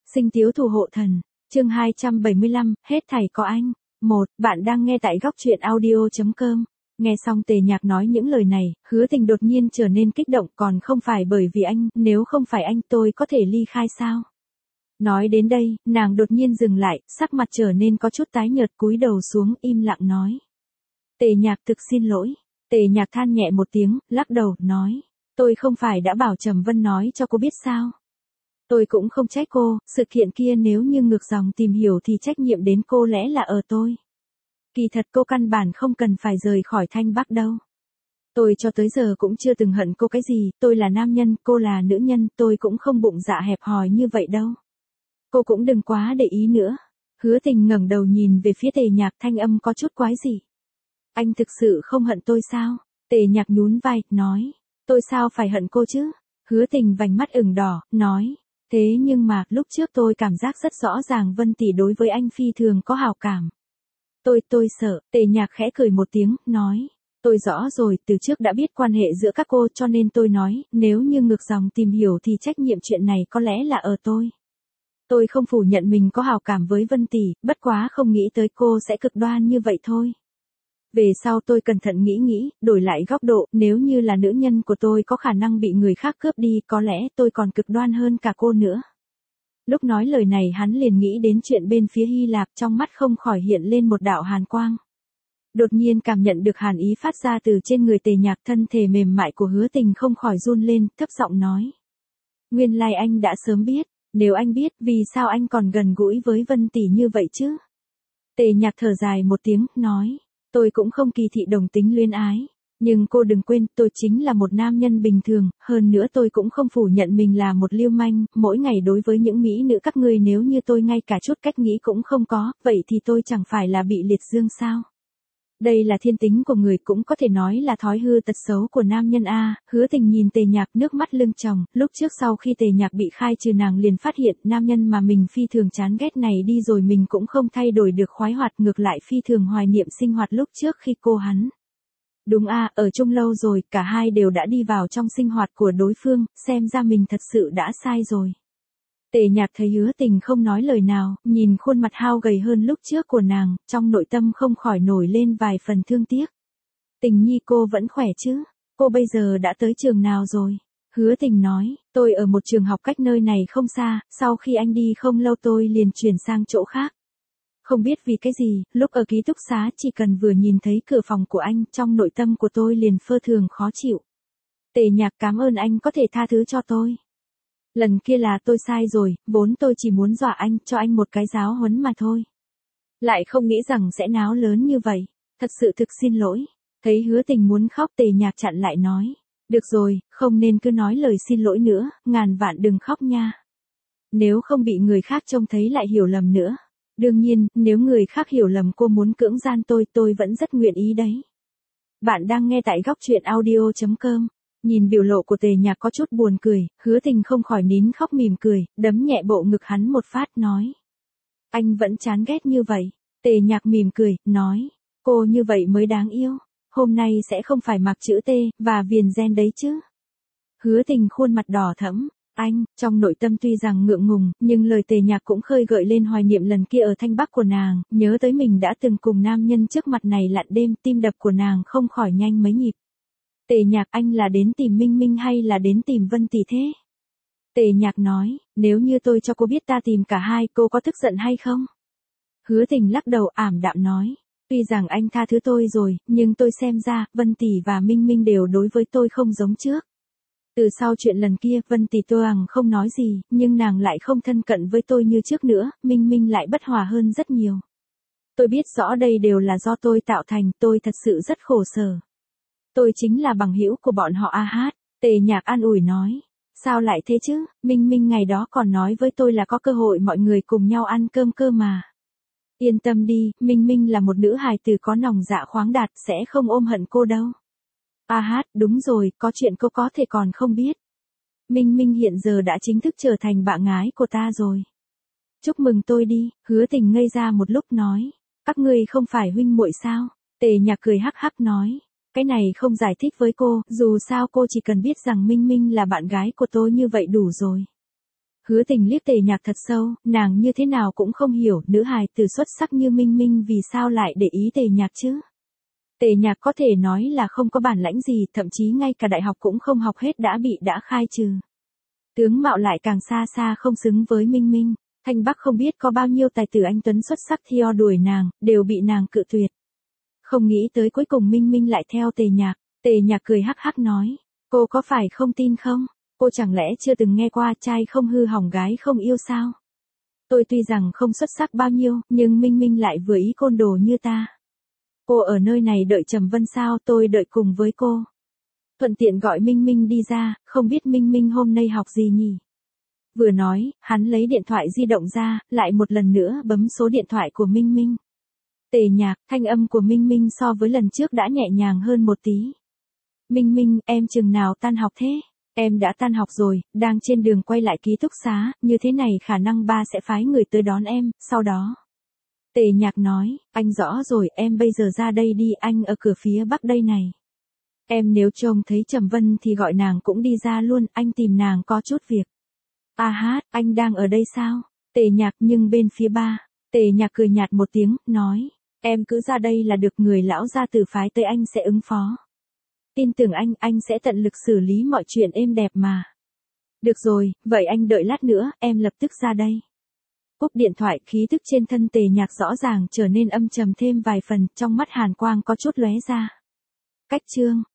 Sinh tiếu thủ hộ thần, chương 275, hết thảy có anh. Bạn đang nghe tại góc truyện audio.com. Nghe xong Tề Nhạc nói những lời này, Hứa Tình đột nhiên trở nên kích động, còn không phải bởi vì anh, nếu không phải anh tôi có thể ly khai sao? Nói đến đây, nàng đột nhiên dừng lại, sắc mặt trở nên có chút tái nhợt, cúi đầu xuống im lặng nói. Tề Nhạc thực xin lỗi. Tề Nhạc than nhẹ một tiếng, lắc đầu, nói. Tôi không phải đã bảo Trầm Vân nói cho cô biết sao? Tôi cũng không trách cô, sự kiện kia nếu như ngược dòng tìm hiểu thì trách nhiệm đến cô lẽ là ở tôi. Kỳ thật cô căn bản không cần phải rời khỏi Thanh Bắc đâu. Tôi cho tới giờ cũng chưa từng hận cô cái gì, tôi là nam nhân, cô là nữ nhân, tôi cũng không bụng dạ hẹp hòi như vậy đâu. Cô cũng đừng quá để ý nữa. Hứa Tình ngẩng đầu nhìn về phía Tề Nhạc, thanh âm có chút quái dị. Anh thực sự không hận tôi sao? Tề Nhạc nhún vai, nói. Tôi sao phải hận cô chứ? Hứa Tình vành mắt ửng đỏ, nói. Thế nhưng mà, lúc trước tôi cảm giác rất rõ ràng Vân tỷ đối với anh phi thường có hảo cảm. Tôi sợ. Tề Nhạc khẽ cười một tiếng, nói. Tôi rõ rồi, từ trước đã biết quan hệ giữa các cô cho nên tôi nói, nếu như ngược dòng tìm hiểu thì trách nhiệm chuyện này có lẽ là ở tôi. Tôi không phủ nhận mình có hảo cảm với Vân tỷ, bất quá không nghĩ tới cô sẽ cực đoan như vậy thôi. Về sau tôi cẩn thận nghĩ, đổi lại góc độ, nếu như là nữ nhân của tôi có khả năng bị người khác cướp đi, có lẽ tôi còn cực đoan hơn cả cô nữa. Lúc nói lời này hắn liền nghĩ đến chuyện bên phía Hy Lạp, trong mắt không khỏi hiện lên một đạo hàn quang. Đột nhiên cảm nhận được hàn ý phát ra từ trên người Tề Nhạc, thân thể mềm mại của Hứa Tình không khỏi run lên, thấp giọng nói. Nguyên lai anh đã sớm biết, nếu anh biết, vì sao anh còn gần gũi với Vân tỷ như vậy chứ? Tề Nhạc thở dài một tiếng, nói. Tôi cũng không kỳ thị đồng tính luyến ái. Nhưng cô đừng quên, tôi chính là một nam nhân bình thường, hơn nữa tôi cũng không phủ nhận mình là một lưu manh, mỗi ngày đối với những mỹ nữ các ngươi nếu như tôi ngay cả chút cách nghĩ cũng không có, vậy thì tôi chẳng phải là bị liệt dương sao? Đây là thiên tính của người, cũng có thể nói là thói hư tật xấu của nam nhân a. Hứa Tình nhìn Tề Nhạc, nước mắt lưng tròng, lúc trước sau khi Tề Nhạc bị khai trừ nàng liền phát hiện nam nhân mà mình phi thường chán ghét này đi rồi mình cũng không thay đổi được khoái hoạt, ngược lại phi thường hoài niệm sinh hoạt lúc trước khi cô hắn. Đúng a, ở chung lâu rồi, cả hai đều đã đi vào trong sinh hoạt của đối phương, xem ra mình thật sự đã sai rồi. Tề Nhạc thấy Hứa Tình không nói lời nào, nhìn khuôn mặt hao gầy hơn lúc trước của nàng, trong nội tâm không khỏi nổi lên vài phần thương tiếc. Tình nhi cô vẫn khỏe chứ? Cô bây giờ đã tới trường nào rồi? Hứa Tình nói, tôi ở một trường học cách nơi này không xa, sau khi anh đi không lâu tôi liền chuyển sang chỗ khác. Không biết vì cái gì, lúc ở ký túc xá chỉ cần vừa nhìn thấy cửa phòng của anh, trong nội tâm của tôi liền pơ thường khó chịu. Tề Nhạc cảm ơn anh có thể tha thứ cho tôi. Lần kia là tôi sai rồi, vốn tôi chỉ muốn dọa anh, cho anh một cái giáo huấn mà thôi. Lại không nghĩ rằng sẽ náo lớn như vậy, thật sự thực xin lỗi. Thấy Hứa Tình muốn khóc, Tề Nhạc chặn lại nói. Được rồi, không nên cứ nói lời xin lỗi nữa, ngàn vạn đừng khóc nha. Nếu không bị người khác trông thấy lại hiểu lầm nữa. Đương nhiên, nếu người khác hiểu lầm cô muốn cưỡng gian tôi vẫn rất nguyện ý đấy. Bạn đang nghe tại góc truyện audio.com. Nhìn biểu lộ của Tề Nhạc có chút buồn cười, Hứa Tình không khỏi nín khóc mỉm cười, đấm nhẹ bộ ngực hắn một phát, nói. Anh vẫn chán ghét như vậy. Tề Nhạc mỉm cười, nói. Cô như vậy mới đáng yêu. Hôm nay sẽ không phải mặc chữ T và viền gen đấy chứ? Hứa Tình khuôn mặt đỏ thẫm. Anh, trong nội tâm tuy rằng ngượng ngùng, nhưng lời Tề Nhạc cũng khơi gợi lên hoài niệm lần kia ở Thanh Bắc của nàng, nhớ tới mình đã từng cùng nam nhân trước mặt này lặn đêm, tim đập của nàng không khỏi nhanh mấy nhịp. Tề Nhạc, anh là đến tìm Minh Minh hay là đến tìm Vân tỷ thế? Tề Nhạc nói, nếu như tôi cho cô biết ta tìm cả hai, cô có tức giận hay không? Hứa Tình lắc đầu ảm đạm nói, tuy rằng anh tha thứ tôi rồi, nhưng tôi xem ra, Vân tỷ và Minh Minh đều đối với tôi không giống trước. Từ sau chuyện lần kia, Vân tỷ tôi không nói gì, nhưng nàng lại không thân cận với tôi như trước nữa, Minh Minh lại bất hòa hơn rất nhiều. Tôi biết rõ đây đều là do tôi tạo thành, tôi thật sự rất khổ sở. Tôi chính là bằng hữu của bọn họ a hát. Tề Nhạc an ủi nói. Sao lại thế chứ, Minh Minh ngày đó còn nói với tôi là có cơ hội mọi người cùng nhau ăn cơm cơ mà. Yên tâm đi, Minh Minh là một nữ hài tử có lòng dạ khoáng đạt, sẽ không ôm hận cô đâu. A hát, đúng rồi, có chuyện cô có thể còn không biết. Minh Minh hiện giờ đã chính thức trở thành bạn gái của ta rồi. Chúc mừng tôi đi. Hứa Tình ngây ra một lúc nói. Các ngươi không phải huynh muội sao? Tề Nhạc cười hắc hắc nói. Cái này không giải thích với cô, dù sao cô chỉ cần biết rằng Minh Minh là bạn gái của tôi như vậy đủ rồi. Hứa Tình liếc Tề Nhạc thật sâu, nàng như thế nào cũng không hiểu, nữ hài tử xuất sắc như Minh Minh vì sao lại để ý Tề Nhạc chứ. Tề Nhạc có thể nói là không có bản lãnh gì, thậm chí ngay cả đại học cũng không học hết đã khai trừ. Tướng mạo lại càng xa xa không xứng với Minh Minh. Thanh Bắc không biết có bao nhiêu tài tử anh tuấn xuất sắc theo đuổi nàng, đều bị nàng cự tuyệt. Không nghĩ tới cuối cùng Minh Minh lại theo Tề Nhạc. Tề Nhạc cười hắc hắc nói, cô có phải không tin không? Cô chẳng lẽ chưa từng nghe qua trai không hư hỏng gái không yêu sao? Tôi tuy rằng không xuất sắc bao nhiêu, nhưng Minh Minh lại vừa ý côn đồ như ta. Cô ở nơi này đợi Trầm Vân sao, tôi đợi cùng với cô. Thuận tiện gọi Minh Minh đi ra, không biết Minh Minh hôm nay học gì nhỉ? Vừa nói, hắn lấy điện thoại di động ra, lại một lần nữa bấm số điện thoại của Minh Minh. Tề Nhạc, thanh âm của Minh Minh so với lần trước đã nhẹ nhàng hơn một tí. Minh Minh, em chừng nào tan học thế? Em đã tan học rồi, đang trên đường quay lại ký túc xá, như thế này khả năng ba sẽ phái người tới đón em, sau đó. Tề Nhạc nói, anh rõ rồi, em bây giờ ra đây đi, anh ở cửa phía bắc đây này. Em nếu trông thấy Trầm Vân thì gọi nàng cũng đi ra luôn, anh tìm nàng có chút việc. À hát, anh đang ở đây sao? Tề Nhạc nhưng bên phía ba. Tề Nhạc cười nhạt một tiếng, nói, em cứ ra đây là được, người lão gia tử phái tới anh sẽ ứng phó. Tin tưởng anh sẽ tận lực xử lý mọi chuyện êm đẹp mà. Được rồi, vậy anh đợi lát nữa, em lập tức ra đây. Cúp điện thoại, khí tức trên thân Tề Nhạc rõ ràng trở nên âm trầm thêm vài phần, trong mắt hàn quang có chút lóe ra. Cách chương